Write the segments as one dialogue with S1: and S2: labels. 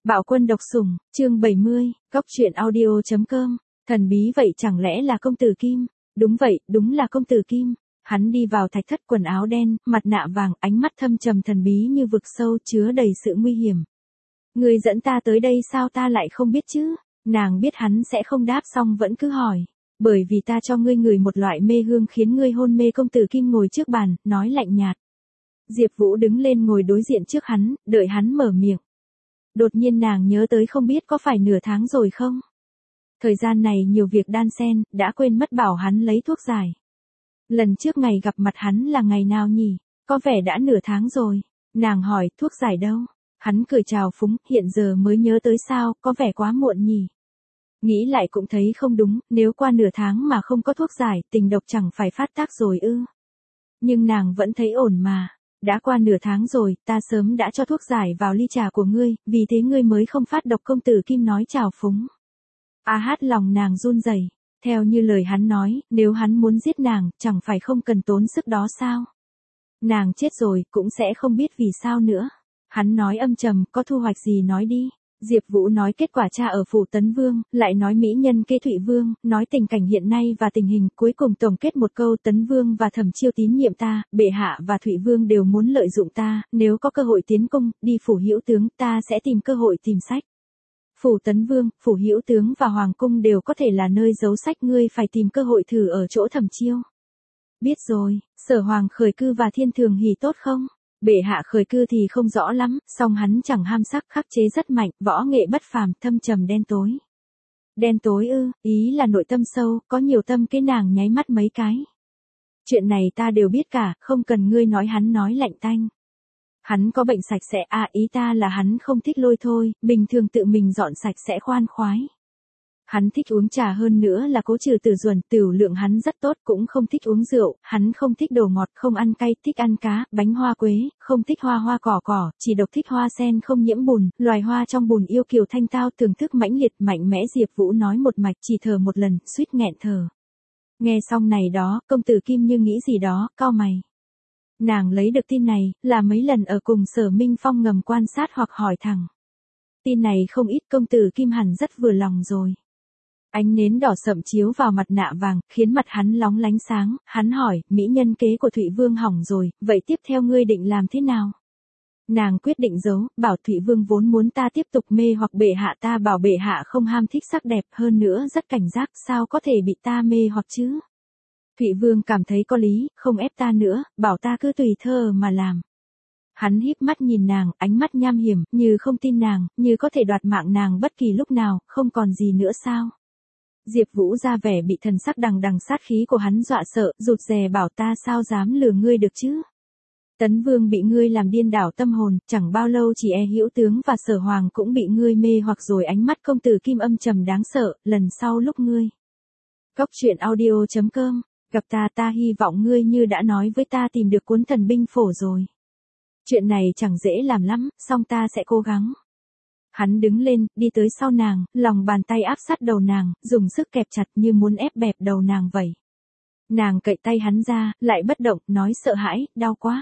S1: Bạo quân độc sủng, chương 70, Cóc truyện audio.com, thần bí vậy chẳng lẽ là công tử Kim? Đúng vậy, đúng là công tử Kim. Hắn đi vào thạch thất quần áo đen, mặt nạ vàng, ánh mắt thâm trầm thần bí như vực sâu chứa đầy sự nguy hiểm. Người dẫn ta tới đây sao ta lại không biết chứ? Nàng biết hắn sẽ không đáp xong vẫn cứ hỏi. Bởi vì ta cho ngươi ngửi một loại mê hương khiến ngươi hôn mê. Công tử Kim ngồi trước bàn, nói lạnh nhạt. Diệp Vũ đứng lên ngồi đối diện trước hắn, đợi hắn mở miệng. Đột nhiên nàng nhớ tới không biết có phải nửa tháng rồi không? Thời gian này nhiều việc đan xen, đã quên mất bảo hắn lấy thuốc giải. Lần trước ngày gặp mặt hắn là ngày nào nhỉ? Có vẻ đã nửa tháng rồi. Nàng hỏi thuốc giải đâu? Hắn cười chào phúng, hiện giờ mới nhớ tới sao, có vẻ quá muộn nhỉ? Nghĩ lại cũng thấy không đúng, nếu qua nửa tháng mà không có thuốc giải, tình độc chẳng phải phát tác rồi ư? Nhưng nàng vẫn thấy ổn mà. Đã qua nửa tháng rồi, ta sớm đã cho thuốc giải vào ly trà của ngươi, vì thế ngươi mới không phát độc. Công tử Kim nói chào phúng. Hát lòng nàng run rẩy. Theo như lời hắn nói, nếu hắn muốn giết nàng, chẳng phải không cần tốn sức đó sao? Nàng chết rồi, cũng sẽ không biết vì sao nữa. Hắn nói âm trầm, có thu hoạch gì nói đi. Diệp Vũ nói kết quả tra ở phủ Tấn Vương, lại nói mỹ nhân kế Thụy Vương, nói tình cảnh hiện nay và tình hình, cuối cùng tổng kết một câu Tấn Vương và Thẩm Chiêu tín nhiệm ta, bệ hạ và Thụy Vương đều muốn lợi dụng ta, nếu có cơ hội tiến cung, đi phủ hữu tướng, ta sẽ tìm cơ hội tìm sách. Phủ Tấn Vương, phủ hữu tướng và hoàng cung đều có thể là nơi giấu sách, ngươi phải tìm cơ hội thử ở chỗ Thẩm Chiêu. Biết rồi, Sở Hoàng khởi cư và Thiên Thường hỉ tốt không? Bệ hạ khởi cư thì không rõ lắm, song hắn chẳng ham sắc, khắc chế rất mạnh, võ nghệ bất phàm, thâm trầm đen tối. Đen tối ư? Ý là nội tâm sâu, có nhiều tâm kế. Nàng nháy mắt mấy cái. Chuyện này ta đều biết cả, không cần ngươi nói. Hắn nói lạnh tanh. Hắn có bệnh sạch sẽ, ý ta là hắn không thích lôi thôi, bình thường tự mình dọn sạch sẽ khoan khoái. Hắn thích uống trà, hơn nữa là cố trừ tử duẩn, tửu lượng hắn rất tốt, cũng không thích uống rượu, hắn không thích đồ ngọt, không ăn cay, thích ăn cá, bánh hoa quế, không thích hoa cỏ, chỉ độc thích hoa sen không nhiễm bùn, loài hoa trong bùn yêu kiều thanh tao, thưởng thức mãnh liệt, mạnh mẽ. Diệp Vũ nói một mạch, chỉ thở một lần, suýt nghẹn thở. Nghe xong này đó, công tử Kim như nghĩ gì đó, cau mày. Nàng lấy được tin này, là mấy lần ở cùng Sở Minh Phong ngầm quan sát hoặc hỏi thẳng. Tin này không ít, công tử Kim hẳn rất vừa lòng rồi. Ánh nến đỏ sậm chiếu vào mặt nạ vàng, khiến mặt hắn lóng lánh sáng. Hắn hỏi, mỹ nhân kế của Thụy Vương hỏng rồi, vậy tiếp theo ngươi định làm thế nào? Nàng quyết định giấu, bảo Thụy Vương vốn muốn ta tiếp tục mê hoặc bệ hạ, ta bảo bệ hạ không ham thích sắc đẹp, hơn nữa rất cảnh giác, sao có thể bị ta mê hoặc chứ? Thụy Vương cảm thấy có lý, không ép ta nữa, bảo ta cứ tùy thơ mà làm. Hắn híp mắt nhìn nàng, ánh mắt nham hiểm, như không tin nàng, như có thể đoạt mạng nàng bất kỳ lúc nào, không còn gì nữa sao? Diệp Vũ ra vẻ bị thần sắc đằng đằng sát khí của hắn dọa sợ, rụt rè bảo ta sao dám lừa ngươi được chứ? Tấn Vương bị ngươi làm điên đảo tâm hồn, chẳng bao lâu chỉ hữu tướng và Sở Hoàng cũng bị ngươi mê hoặc rồi. Ánh mắt công tử Kim âm trầm đáng sợ, lần sau lúc ngươi. Cóc truyện audio.com, gặp ta hy vọng ngươi như đã nói với ta tìm được cuốn thần binh phổ rồi. Chuyện này chẳng dễ làm lắm, song ta sẽ cố gắng. Hắn đứng lên, đi tới sau nàng, lòng bàn tay áp sát đầu nàng, dùng sức kẹp chặt như muốn ép bẹp đầu nàng vậy. Nàng cậy tay hắn ra, lại bất động, nói sợ hãi, đau quá.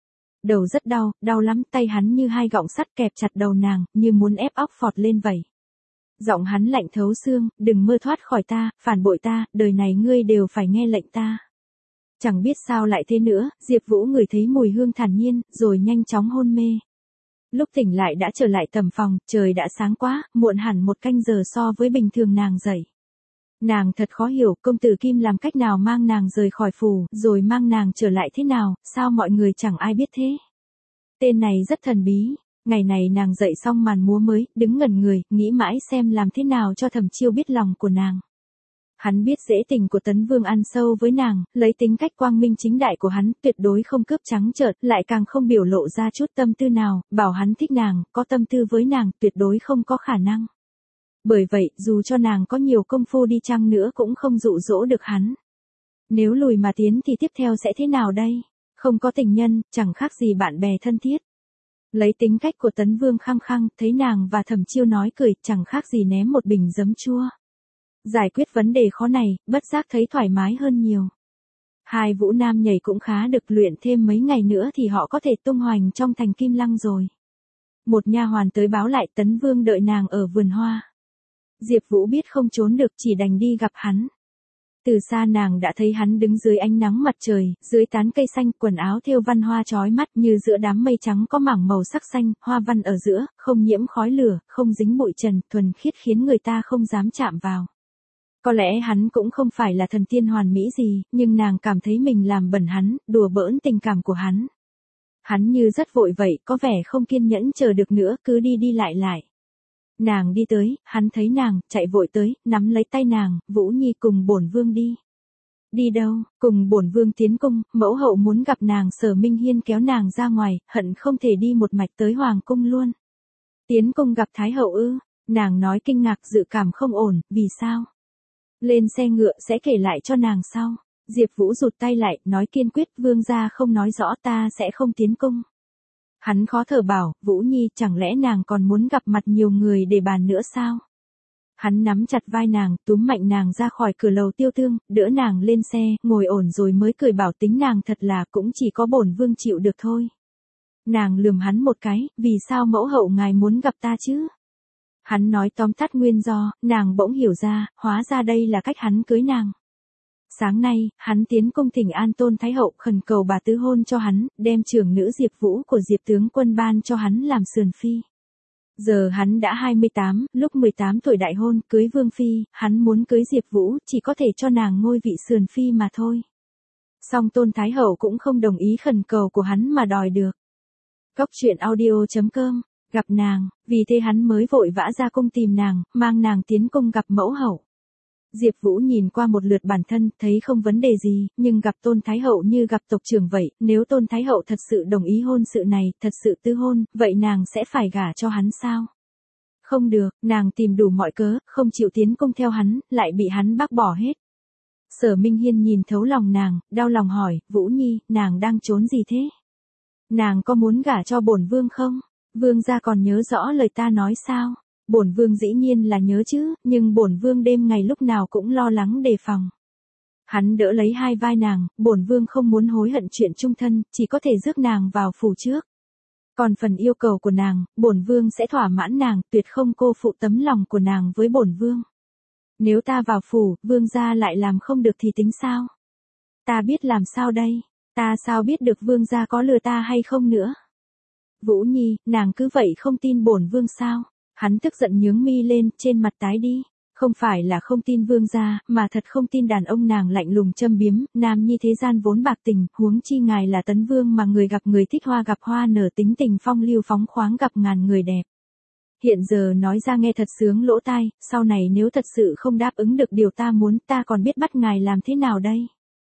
S1: Đầu rất đau, đau lắm, tay hắn như hai gọng sắt kẹp chặt đầu nàng, như muốn ép óc phọt lên vậy. Giọng hắn lạnh thấu xương, đừng mơ thoát khỏi ta, phản bội ta, đời này ngươi đều phải nghe lệnh ta. Chẳng biết sao lại thế nữa, Diệp Vũ ngửi thấy mùi hương thản nhiên, rồi nhanh chóng hôn mê. Lúc tỉnh lại đã trở lại tầm phòng, trời đã sáng quá, muộn hẳn 1 canh giờ so với bình thường nàng dậy. Nàng thật khó hiểu, công tử Kim làm cách nào mang nàng rời khỏi phủ, rồi mang nàng trở lại thế nào, sao mọi người chẳng ai biết thế. Tên này rất thần bí. Ngày này nàng dậy xong màn múa mới, đứng ngẩn người, nghĩ mãi xem làm thế nào cho Thẩm Chiêu biết lòng của nàng. Hắn biết dễ tình của Tấn Vương ăn sâu với nàng, lấy tính cách quang minh chính đại của hắn, tuyệt đối không cướp trắng trợn, lại càng không biểu lộ ra chút tâm tư nào, bảo hắn thích nàng, có tâm tư với nàng, tuyệt đối không có khả năng. Bởi vậy, dù cho nàng có nhiều công phu đi chăng nữa cũng không dụ dỗ được hắn. Nếu lùi mà tiến thì tiếp theo sẽ thế nào đây? Không có tình nhân, chẳng khác gì bạn bè thân thiết. Lấy tính cách của Tấn Vương khăng khăng, thấy nàng và Thẩm Chiêu nói cười, chẳng khác gì ném một bình giấm chua. Giải quyết vấn đề khó này, bất giác thấy thoải mái hơn nhiều. Hai vũ nam nhảy cũng khá được, luyện thêm mấy ngày nữa thì họ có thể tung hoành trong thành Kim Lăng rồi. Một nha hoàn tới báo lại Tấn Vương đợi nàng ở vườn hoa. Diệp Vũ biết không trốn được chỉ đành đi gặp hắn. Từ xa nàng đã thấy hắn đứng dưới ánh nắng mặt trời, dưới tán cây xanh, quần áo thêu văn hoa chói mắt như giữa đám mây trắng có mảng màu sắc xanh, hoa văn ở giữa, không nhiễm khói lửa, không dính bụi trần, thuần khiết khiến người ta không dám chạm vào. Có lẽ hắn cũng không phải là thần tiên hoàn mỹ gì, nhưng nàng cảm thấy mình làm bẩn hắn, đùa bỡn tình cảm của hắn. Hắn như rất vội vậy, có vẻ không kiên nhẫn chờ được nữa, cứ đi đi lại lại. Nàng đi tới, hắn thấy nàng, chạy vội tới, nắm lấy tay nàng, Vũ Nhi cùng bổn vương đi. Đi đâu, cùng bổn vương tiến cung, mẫu hậu muốn gặp nàng. Sở Minh Hiên kéo nàng ra ngoài, hận không thể đi một mạch tới hoàng cung luôn. Tiến cung gặp thái hậu ư? Nàng nói kinh ngạc, dự cảm không ổn, vì sao? Lên xe ngựa sẽ kể lại cho nàng sau. Diệp Vũ rụt tay lại, nói kiên quyết, vương gia không nói rõ ta sẽ không tiến cung. Hắn khó thở bảo, Vũ Nhi, chẳng lẽ nàng còn muốn gặp mặt nhiều người để bàn nữa sao? Hắn nắm chặt vai nàng, túm mạnh nàng ra khỏi cửa lầu tiêu thương, đỡ nàng lên xe, ngồi ổn rồi mới cười bảo tính nàng thật là cũng chỉ có bổn vương chịu được thôi. Nàng lườm hắn một cái, vì sao mẫu hậu ngài muốn gặp ta chứ? Hắn nói tóm tắt nguyên do, nàng bỗng hiểu ra, hóa ra đây là cách hắn cưới nàng. Sáng nay, hắn tiến cung thỉnh an Tôn Thái Hậu khẩn cầu bà tứ hôn cho hắn, đem trưởng nữ Diệp Vũ của Diệp tướng quân ban cho hắn làm sườn phi. Giờ hắn đã 28, lúc 18 tuổi đại hôn, cưới vương phi, hắn muốn cưới Diệp Vũ, chỉ có thể cho nàng ngôi vị sườn phi mà thôi. Song Tôn Thái Hậu cũng không đồng ý khẩn cầu của hắn mà đòi được. Cốc truyện audio.com, gặp nàng, vì thế hắn mới vội vã ra cung tìm nàng, mang nàng tiến cung gặp mẫu hậu. Diệp Vũ nhìn qua một lượt bản thân, thấy không vấn đề gì, nhưng gặp Tôn Thái Hậu như gặp tộc trưởng vậy, nếu Tôn Thái Hậu thật sự đồng ý hôn sự này, thật sự tư hôn, vậy nàng sẽ phải gả cho hắn sao? Không được, nàng tìm đủ mọi cớ, không chịu tiến cung theo hắn, lại bị hắn bác bỏ hết. Sở Minh Hiên nhìn thấu lòng nàng, đau lòng hỏi, Vũ Nhi, nàng đang trốn gì thế? Nàng có muốn gả cho bổn vương không? Vương gia còn nhớ rõ lời ta nói sao? Bổn vương dĩ nhiên là nhớ chứ, nhưng bổn vương đêm ngày lúc nào cũng lo lắng đề phòng. Hắn đỡ lấy hai vai nàng, bổn vương không muốn hối hận chuyện chung thân, chỉ có thể rước nàng vào phủ trước. Còn phần yêu cầu của nàng, bổn vương sẽ thỏa mãn nàng, tuyệt không cô phụ tấm lòng của nàng với bổn vương. Nếu ta vào phủ, vương gia lại làm không được thì tính sao? Ta biết làm sao đây? Ta sao biết được vương gia có lừa ta hay không nữa? Vũ Nhi, nàng cứ vậy không tin bổn vương sao? Hắn tức giận nhướng mi lên, trên mặt tái đi. Không phải là không tin vương gia, mà thật không tin đàn ông. Nàng lạnh lùng châm biếm, nam nhi thế gian vốn bạc tình, huống chi ngài là Tấn Vương mà người gặp người thích hoa gặp hoa nở, tính tình phong lưu phóng khoáng gặp ngàn người đẹp. Hiện giờ nói ra nghe thật sướng lỗ tai, sau này nếu thật sự không đáp ứng được điều ta muốn, ta còn biết bắt ngài làm thế nào đây?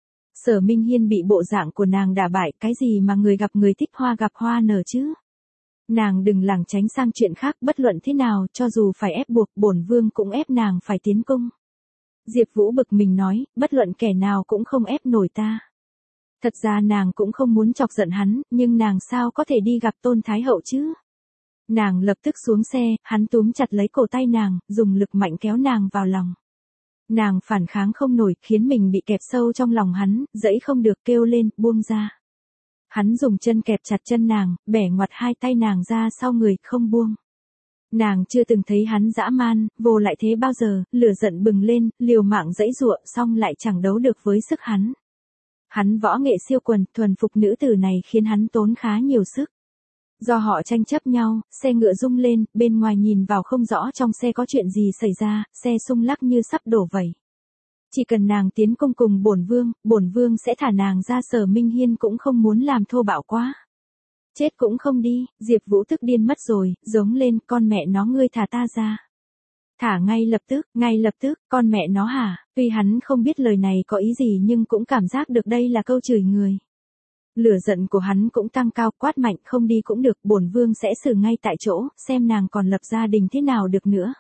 S1: Sở Minh Hiên bị bộ dạng của nàng đả bại, cái gì mà người gặp người thích hoa gặp hoa nở chứ? Nàng đừng lảng tránh sang chuyện khác, bất luận thế nào, cho dù phải ép buộc, bổn vương cũng ép nàng phải tiến cung. Diệp Vũ bực mình nói, bất luận kẻ nào cũng không ép nổi ta. Thật ra nàng cũng không muốn chọc giận hắn, nhưng nàng sao có thể đi gặp Tôn Thái Hậu chứ? Nàng lập tức xuống xe, hắn túm chặt lấy cổ tay nàng, dùng lực mạnh kéo nàng vào lòng. Nàng phản kháng không nổi, khiến mình bị kẹp sâu trong lòng hắn, dẫy không được, kêu lên, buông ra. Hắn dùng chân kẹp chặt chân nàng, bẻ ngoặt hai tay nàng ra sau người, không buông. Nàng chưa từng thấy hắn dã man, vô lại thế bao giờ, lửa giận bừng lên, liều mạng dãy giụa, xong lại chẳng đấu được với sức hắn. Hắn võ nghệ siêu quần, thuần phục nữ tử này khiến hắn tốn khá nhiều sức. Do họ tranh chấp nhau, xe ngựa rung lên, bên ngoài nhìn vào không rõ trong xe có chuyện gì xảy ra, xe xung lắc như sắp đổ vẩy. Chỉ cần nàng tiến cung cùng bổn vương sẽ thả nàng ra. Sở Minh Hiên cũng không muốn làm thô bạo quá. Chết cũng không đi, Diệp Vũ tức điên mất rồi, giống lên, con mẹ nó ngươi thả ta ra. Thả ngay lập tức, con mẹ nó hả? Tuy hắn không biết lời này có ý gì nhưng cũng cảm giác được đây là câu chửi người. Lửa giận của hắn cũng tăng cao, quát mạnh, không đi cũng được, bổn vương sẽ xử ngay tại chỗ, xem nàng còn lập gia đình thế nào được nữa.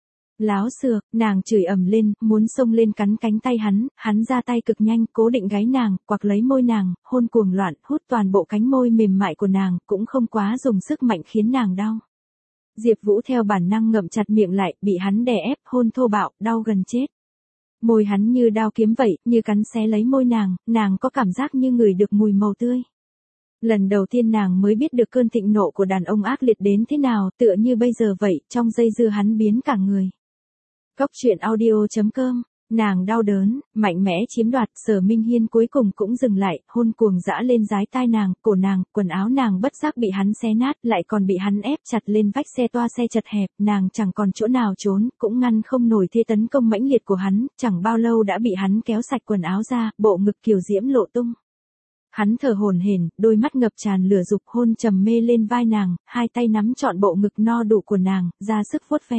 S1: Láo xược, nàng chửi ầm lên, muốn xông lên cắn cánh tay hắn ra tay cực nhanh, cố định gáy nàng, quặc lấy môi nàng, hôn cuồng loạn, hút toàn bộ cánh môi mềm mại của nàng, cũng không quá dùng sức mạnh khiến nàng đau. Diệp Vũ theo bản năng ngậm chặt miệng lại, bị hắn đè ép, hôn thô bạo, đau gần chết. Môi hắn như đao kiếm vậy, như cắn xé lấy môi nàng có cảm giác như ngửi được mùi màu tươi. Lần đầu tiên nàng mới biết được cơn thịnh nộ của đàn ông ác liệt đến thế nào, tựa như bây giờ vậy, trong giây dưa hắn biến cả người. Cốc truyện audio.com, nàng đau đớn, mạnh mẽ chiếm đoạt, Sở Minh Hiên cuối cùng cũng dừng lại, hôn cuồng dã lên dái tai nàng, cổ nàng, quần áo nàng bất giác bị hắn xé nát, lại còn bị hắn ép chặt lên vách xe toa xe chật hẹp, nàng chẳng còn chỗ nào trốn, cũng ngăn không nổi thế tấn công mãnh liệt của hắn, chẳng bao lâu đã bị hắn kéo sạch quần áo ra, bộ ngực kiều diễm lộ tung. Hắn thở hổn hển, đôi mắt ngập tràn lửa dục, hôn trầm mê lên vai nàng, hai tay nắm trọn bộ ngực no đủ của nàng, ra sức vuốt ve.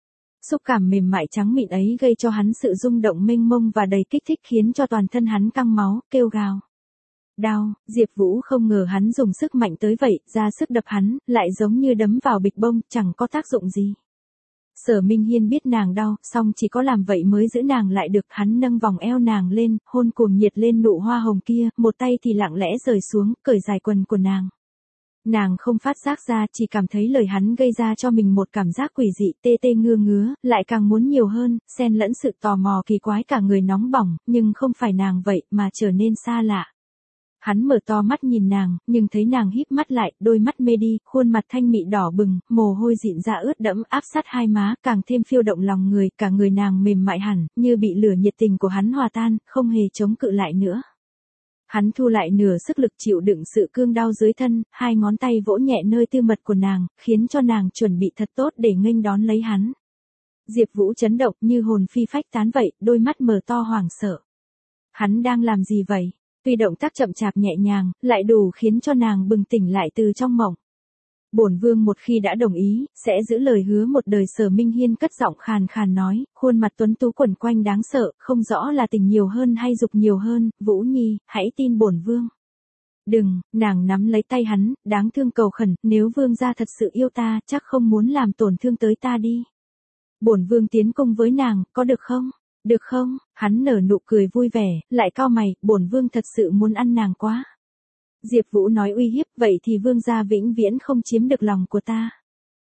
S1: Xúc cảm mềm mại trắng mịn ấy gây cho hắn sự rung động mênh mông và đầy kích thích, khiến cho toàn thân hắn căng máu, kêu gào. Đau, Diệp Vũ không ngờ hắn dùng sức mạnh tới vậy, ra sức đập hắn, lại giống như đấm vào bịch bông, chẳng có tác dụng gì. Sở Minh Hiên biết nàng đau, song chỉ có làm vậy mới giữ nàng lại được, hắn nâng vòng eo nàng lên, hôn cuồng nhiệt lên nụ hoa hồng kia, một tay thì lặng lẽ rời xuống, cởi dài quần của nàng. Nàng không phát giác ra, chỉ cảm thấy lời hắn gây ra cho mình một cảm giác quỷ dị, tê tê ngứa ngứa, lại càng muốn nhiều hơn, xen lẫn sự tò mò kỳ quái, cả người nóng bỏng, nhưng không phải nàng vậy, mà trở nên xa lạ. Hắn mở to mắt nhìn nàng, nhưng thấy nàng híp mắt lại, đôi mắt mê đi, khuôn mặt thanh mị đỏ bừng, mồ hôi dịn ra ướt đẫm áp sát hai má, càng thêm phiêu động lòng người, cả người nàng mềm mại hẳn, như bị lửa nhiệt tình của hắn hòa tan, không hề chống cự lại nữa. Hắn thu lại nửa sức lực chịu đựng sự cương đau dưới thân, hai ngón tay vỗ nhẹ nơi tư mật của nàng, khiến cho nàng chuẩn bị thật tốt để nghênh đón lấy hắn. Diệp Vũ chấn động như hồn phi phách tán vậy, đôi mắt mở to hoảng sợ. Hắn đang làm gì vậy? Tuy động tác chậm chạp nhẹ nhàng, lại đủ khiến cho nàng bừng tỉnh lại từ trong mộng. Bổn vương một khi đã đồng ý, sẽ giữ lời hứa một đời. Sở Minh Hiên cất giọng khàn khàn nói, khuôn mặt tuấn tú quẩn quanh đáng sợ, không rõ là tình nhiều hơn hay dục nhiều hơn, Vũ Nhi, hãy tin bổn vương. Đừng, nàng nắm lấy tay hắn, đáng thương cầu khẩn, nếu vương gia thật sự yêu ta, chắc không muốn làm tổn thương tới ta đi. Bổn vương tiến cung với nàng, có được không? Được không? Hắn nở nụ cười vui vẻ, lại cau mày, bổn vương thật sự muốn ăn nàng quá. Diệp Vũ nói uy hiếp, vậy thì vương gia vĩnh viễn không chiếm được lòng của ta.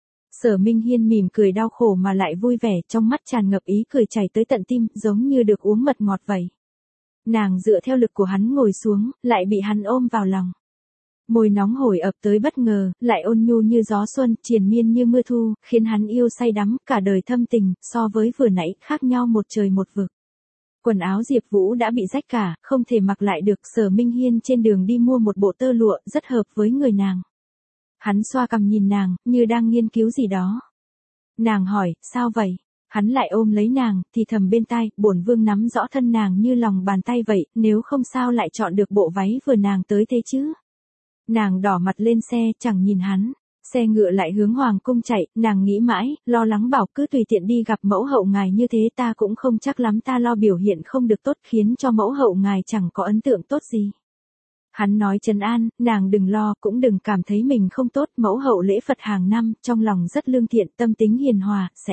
S1: Sở Minh Hiên mỉm cười đau khổ mà lại vui vẻ, trong mắt tràn ngập ý cười chảy tới tận tim, giống như được uống mật ngọt vậy. Nàng dựa theo lực của hắn ngồi xuống, lại bị hắn ôm vào lòng. Môi nóng hổi ập tới bất ngờ, lại ôn nhu như gió xuân, triền miên như mưa thu, khiến hắn yêu say đắm, cả đời thâm tình, so với vừa nãy, khác nhau một trời một vực. Quần áo Diệp Vũ đã bị rách cả, không thể mặc lại được. Sở Minh Hiên trên đường đi mua một bộ tơ lụa, rất hợp với người nàng. Hắn xoa cằm nhìn nàng, như đang nghiên cứu gì đó. Nàng hỏi, sao vậy? Hắn lại ôm lấy nàng, thì thầm bên tai, bổn vương nắm rõ thân nàng như lòng bàn tay vậy, nếu không sao lại chọn được bộ váy vừa nàng tới thế chứ? Nàng đỏ mặt lên xe, chẳng nhìn hắn. Xe ngựa lại hướng hoàng cung chạy, nàng nghĩ mãi, lo lắng bảo cứ tùy tiện đi gặp mẫu hậu ngài như thế ta cũng không chắc lắm, ta lo biểu hiện không được tốt khiến cho mẫu hậu ngài chẳng có ấn tượng tốt gì. Hắn nói trấn an, nàng đừng lo, cũng đừng cảm thấy mình không tốt, mẫu hậu lễ Phật hàng năm, trong lòng rất lương thiện, tâm tính hiền hòa, sẽ.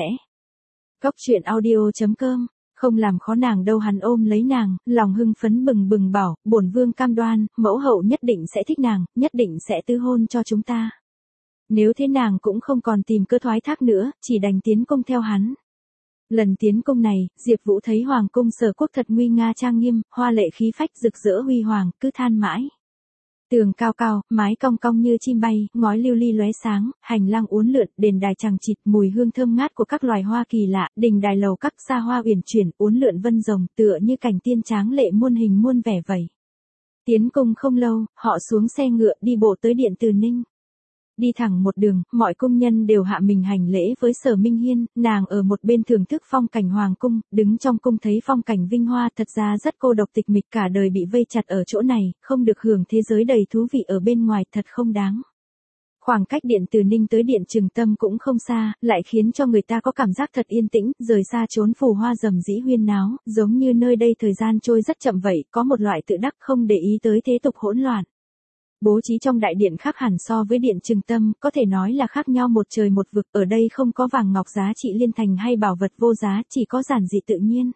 S1: Cốc truyện audio.com, không làm khó nàng đâu. Hắn ôm lấy nàng, lòng hưng phấn bừng bừng bảo, bổn vương cam đoan, mẫu hậu nhất định sẽ thích nàng, nhất định sẽ tư hôn cho chúng ta. Nếu thế nàng cũng không còn tìm cơ thoái thác nữa, chỉ đành tiến cung theo hắn. Lần tiến cung này, Diệp Vũ thấy hoàng cung Sở Quốc thật nguy nga trang nghiêm, hoa lệ khí phách rực rỡ huy hoàng, cứ than mãi. Tường cao cao, mái cong cong như chim bay, ngói lưu ly lóe sáng, hành lang uốn lượn, đền đài chằng chịt, mùi hương thơm ngát của các loài hoa kỳ lạ, đình đài lầu các xa hoa uyển chuyển, uốn lượn vân rồng, tựa như cảnh tiên tráng lệ muôn hình muôn vẻ vậy. Tiến cung không lâu, họ xuống xe ngựa đi bộ tới điện Từ Ninh. Đi thẳng một đường, mọi cung nhân đều hạ mình hành lễ với Sở Minh Hiên, nàng ở một bên thưởng thức phong cảnh hoàng cung, đứng trong cung thấy phong cảnh vinh hoa, thật ra rất cô độc tịch mịch, cả đời bị vây chặt ở chỗ này, không được hưởng thế giới đầy thú vị ở bên ngoài, thật không đáng. Khoảng cách điện Từ Ninh tới điện Trường Tâm cũng không xa, lại khiến cho người ta có cảm giác thật yên tĩnh, rời xa chốn phù hoa rầm rĩ huyên náo, giống như nơi đây thời gian trôi rất chậm vậy, có một loại tự đắc không để ý tới thế tục hỗn loạn. Bố trí trong đại điện khác hẳn so với điện Trường Tâm, có thể nói là khác nhau một trời một vực, ở đây không có vàng ngọc giá trị liên thành hay bảo vật vô giá, chỉ có giản dị tự nhiên.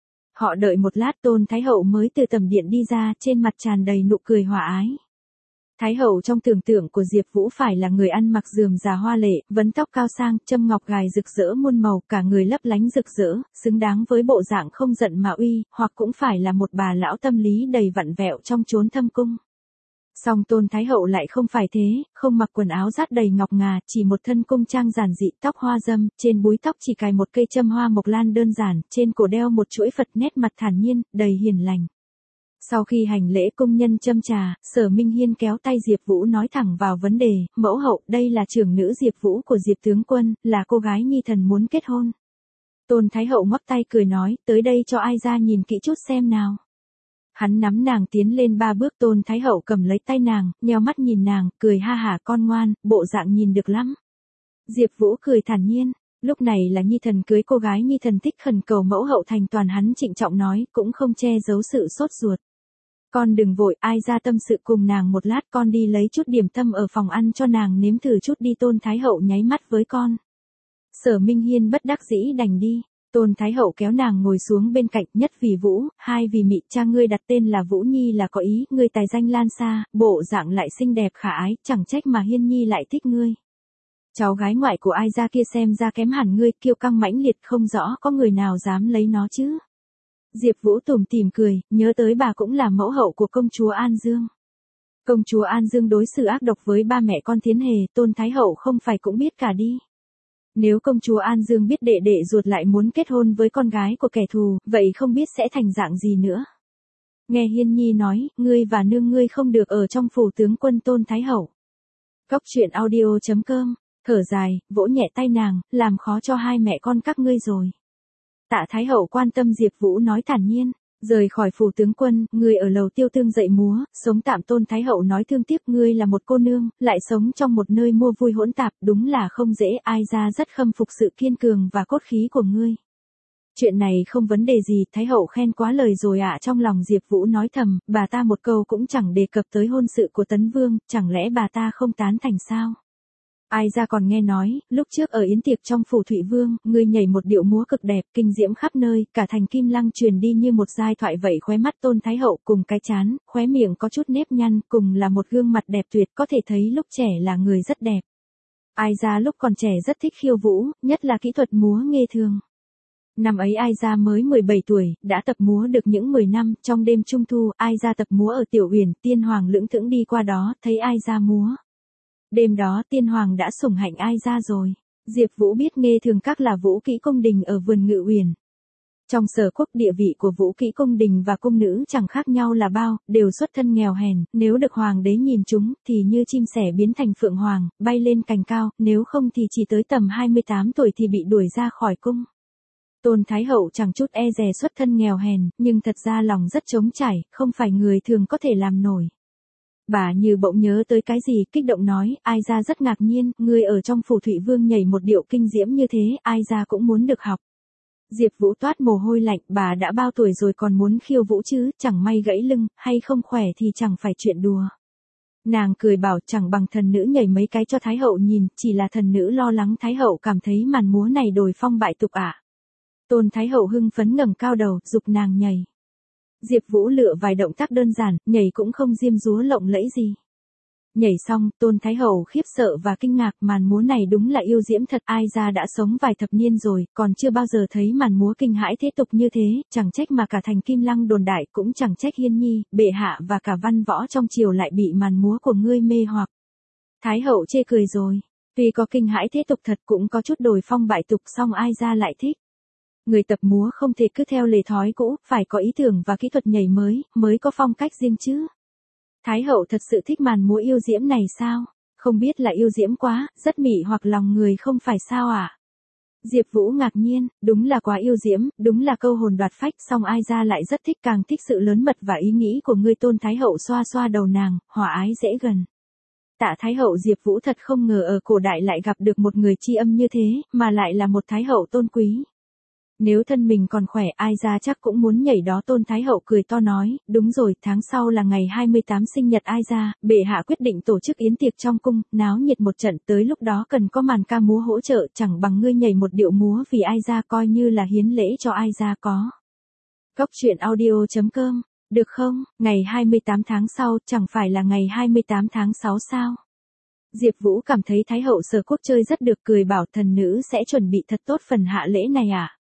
S1: Họ đợi một lát Tôn Thái Hậu mới từ tầm điện đi ra, trên mặt tràn đầy nụ cười hòa ái. Thái Hậu trong tưởng tượng của Diệp Vũ phải là người ăn mặc rườm rà hoa lệ, vấn tóc cao sang, châm ngọc gài rực rỡ muôn màu, cả người lấp lánh rực rỡ, xứng đáng với bộ dạng không giận mà uy, hoặc cũng phải là một bà lão tâm lý đầy vặn vẹo trong chốn thâm cung. Song Tôn Thái Hậu lại không phải thế, không mặc quần áo rát đầy ngọc ngà, chỉ một thân cung trang giản dị, tóc hoa dâm, trên búi tóc chỉ cài một cây châm hoa mộc lan đơn giản, trên cổ đeo một chuỗi Phật, nét mặt thản nhiên, đầy hiền lành. Sau khi hành lễ cung nhân châm trà, Sở Minh Hiên kéo tay Diệp Vũ nói thẳng vào vấn đề, mẫu hậu, đây là trưởng nữ Diệp Vũ của Diệp tướng quân, là cô gái nhi thần muốn kết hôn. Tôn Thái Hậu ngoắc tay cười nói, tới đây cho ai ra nhìn kỹ chút xem nào. Hắn nắm nàng tiến lên 3 bước, Tôn Thái Hậu cầm lấy tay nàng, nheo mắt nhìn nàng, cười ha hả, con ngoan, bộ dạng nhìn được lắm. Diệp Vũ cười thản nhiên, lúc này là nhi thần cưới cô gái nhi thần thích, khẩn cầu mẫu hậu thành toàn. Hắn trịnh trọng nói, cũng không che giấu sự sốt ruột. Con đừng vội, ai ra tâm sự cùng nàng một lát, con đi lấy chút điểm tâm ở phòng ăn cho nàng nếm thử chút đi. Tôn Thái Hậu nháy mắt với con. Sở Minh Hiên bất đắc dĩ đành đi. Tôn Thái Hậu kéo nàng ngồi xuống bên cạnh, nhất vì Vũ, hai vì Mị, cha ngươi đặt tên là Vũ Nhi là có ý, ngươi tài danh lan xa, bộ dạng lại xinh đẹp khả ái, chẳng trách mà Hiên Nhi lại thích ngươi. Cháu gái ngoại của ai ra kia xem ra kém hẳn ngươi, kiêu căng mãnh liệt, không rõ có người nào dám lấy nó chứ. Diệp Vũ tủm tỉm cười, nhớ tới bà cũng là mẫu hậu của công chúa An Dương. Công chúa An Dương đối xử ác độc với ba mẹ con Thiến Hề, Tôn Thái Hậu không phải cũng biết cả đi. Nếu công chúa An Dương biết đệ đệ ruột lại muốn kết hôn với con gái của kẻ thù, vậy không biết sẽ thành dạng gì nữa. Nghe Hiên Nhi nói, ngươi và nương ngươi không được ở trong phủ tướng quân Tôn Thái Hậu. Cóc truyện audio.com, thở dài, vỗ nhẹ tay nàng, làm khó cho hai mẹ con các ngươi rồi. Tạ Thái Hậu quan tâm Diệp Vũ nói thản nhiên, rời khỏi phủ tướng quân, ngươi ở lầu Tiêu Tương dạy múa, sống tạm. Tôn Thái Hậu nói thương tiếc, ngươi là một cô nương, lại sống trong một nơi mua vui hỗn tạp, đúng là không dễ, ai ra rất khâm phục sự kiên cường và cốt khí của ngươi. Chuyện này không vấn đề gì, Thái Hậu khen quá lời rồi ạ. Trong lòng Diệp Vũ nói thầm, bà ta một câu cũng chẳng đề cập tới hôn sự của Tấn Vương, chẳng lẽ bà ta không tán thành sao? Ai ra còn nghe nói, lúc trước ở yến tiệc trong phủ Thụy Vương, ngươi nhảy một điệu múa cực đẹp, kinh diễm khắp nơi, cả thành Kim Lăng truyền đi như một giai thoại vậy. Khóe mắt Tôn Thái Hậu cùng cái trán, khóe miệng có chút nếp nhăn, cùng là một gương mặt đẹp tuyệt, có thể thấy lúc trẻ là người rất đẹp. Ai ra lúc còn trẻ rất thích khiêu vũ, nhất là kỹ thuật múa nghê thường. Năm ấy Ai Gia mới 17 tuổi, đã tập múa được những 10 năm, trong đêm trung thu, Ai Gia tập múa ở Tiểu Uyển, Tiên Hoàng lững thững đi qua đó, thấy Ai Gia múa. Đêm đó Tiên Hoàng đã sủng hạnh Ai Gia rồi. Diệp Vũ biết nghê thường các là vũ kỹ cung đình ở vườn Ngự Uyển. Trong Sở Quốc địa vị của vũ kỹ cung đình và cung nữ chẳng khác nhau là bao, đều xuất thân nghèo hèn, nếu được hoàng đế nhìn chúng thì như chim sẻ biến thành phượng hoàng, bay lên cành cao, nếu không thì chỉ tới tầm 28 tuổi thì bị đuổi ra khỏi cung. Tôn Thái Hậu chẳng chút e dè xuất thân nghèo hèn, nhưng thật ra lòng rất trống trải, không phải người thường có thể làm nổi. Bà như bỗng nhớ tới cái gì, kích động nói, Ai Gia rất ngạc nhiên, ngươi ở trong phủ Thụy Vương nhảy một điệu kinh diễm như thế, Ai Gia cũng muốn được học. Diệp Vũ toát mồ hôi lạnh, bà đã bao tuổi rồi còn muốn khiêu vũ chứ, chẳng may gãy lưng, hay không khỏe thì chẳng phải chuyện đùa. Nàng cười bảo, chẳng bằng thần nữ nhảy mấy cái cho Thái Hậu nhìn, chỉ là thần nữ lo lắng Thái Hậu cảm thấy màn múa này đồi phong bại tục ạ. Tôn Thái Hậu hưng phấn ngẩng cao đầu, giục nàng nhảy. Diệp Vũ lựa vài động tác đơn giản, nhảy cũng không diêm dúa lộng lẫy gì. Nhảy xong, Tôn Thái Hậu khiếp sợ và kinh ngạc, màn múa này đúng là yêu diễm thật. Ai Gia đã sống vài thập niên rồi, còn chưa bao giờ thấy màn múa kinh hãi thế tục như thế, chẳng trách mà cả thành Kim Lăng đồn đại, cũng chẳng trách Hiên Nhi, bệ hạ và cả văn võ trong triều lại bị màn múa của ngươi mê hoặc. Thái Hậu chê cười rồi, tuy có kinh hãi thế tục thật cũng có chút đồi phong bại tục, song Ai Gia lại thích. Người tập múa không thể cứ theo lề thói cũ, phải có ý tưởng và kỹ thuật nhảy mới có phong cách riêng chứ. Thái Hậu thật sự thích màn múa yêu diễm này sao? Không biết là yêu diễm quá, rất mị hoặc lòng người không phải sao ạ? Diệp Vũ ngạc nhiên, đúng là quá yêu diễm, đúng là câu hồn đoạt phách, song Ai Gia lại rất thích, càng thích sự lớn mật và ý nghĩ của ngươi. Tôn Thái Hậu xoa xoa đầu nàng, hòa ái dễ gần. Tạ Thái Hậu Diệp Vũ thật không ngờ ở cổ đại lại gặp được một người tri âm như thế, mà lại là một Thái Hậu tôn quý. Nếu thân mình còn khỏe, Ai Gia chắc cũng muốn nhảy đó. Tôn Thái Hậu cười to nói, đúng rồi, tháng sau là ngày 28 sinh nhật Ai Gia, bệ hạ quyết định tổ chức yến tiệc trong cung, náo nhiệt một trận, tới lúc đó cần có màn ca múa hỗ trợ, chẳng bằng ngươi nhảy một điệu múa vì Ai Gia, coi như là hiến lễ cho Ai Gia có. Cóc truyện audio.com, được không, ngày 28 tháng sau, chẳng phải là ngày 28 tháng 6 sao? Diệp Vũ cảm thấy Thái Hậu Sở Quốc chơi rất được, cười bảo thần nữ sẽ chuẩn bị thật tốt phần hạ lễ này ạ.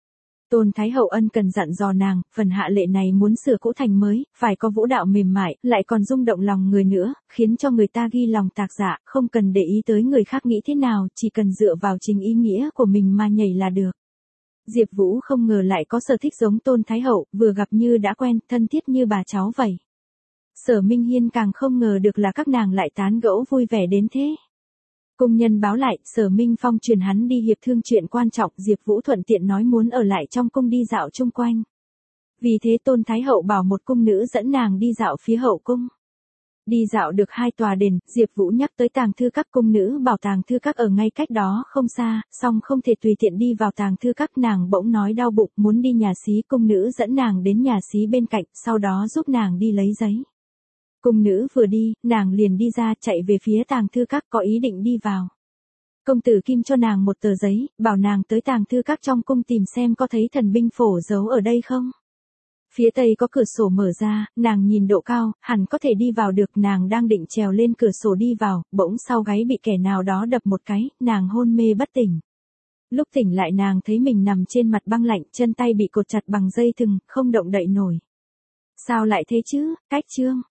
S1: Tôn Thái Hậu ân cần dặn dò nàng, phần hạ lệ này muốn sửa cũ thành mới, phải có vũ đạo mềm mại, lại còn rung động lòng người nữa, khiến cho người ta ghi lòng tạc dạ, không cần để ý tới người khác nghĩ thế nào, chỉ cần dựa vào chính ý nghĩa của mình mà nhảy là được. Diệp Vũ không ngờ lại có sở thích giống Tôn Thái Hậu, vừa gặp như đã quen, thân thiết như bà cháu vậy. Sở Minh Hiên càng không ngờ được là các nàng lại tán gẫu vui vẻ đến thế. Cung nhân báo lại, Sở Minh Phong truyền hắn đi hiệp thương chuyện quan trọng, Diệp Vũ thuận tiện nói muốn ở lại trong cung đi dạo chung quanh. Vì thế Tôn Thái Hậu bảo một cung nữ dẫn nàng đi dạo phía hậu cung. Đi dạo được 2 tòa đền, Diệp Vũ nhắc tới tàng thư các, cung nữ bảo tàng thư các ở ngay cách đó không xa, song không thể tùy tiện đi vào tàng thư các, nàng bỗng nói đau bụng muốn đi nhà xí, cung nữ dẫn nàng đến nhà xí bên cạnh, sau đó giúp nàng đi lấy giấy. Cung nữ vừa đi, nàng liền đi ra chạy về phía tàng thư các có ý định đi vào. Công tử Kim cho nàng một tờ giấy, bảo nàng tới tàng thư các trong cung tìm xem có thấy thần binh phổ giấu ở đây không. Phía tây có cửa sổ mở ra, nàng nhìn độ cao, hẳn có thể đi vào được, nàng đang định trèo lên cửa sổ đi vào, bỗng sau gáy bị kẻ nào đó đập một cái, nàng hôn mê bất tỉnh. Lúc tỉnh lại nàng thấy mình nằm trên mặt băng lạnh, chân tay bị cột chặt bằng dây thừng, không động đậy nổi. Sao lại thế chứ, Cách Trương?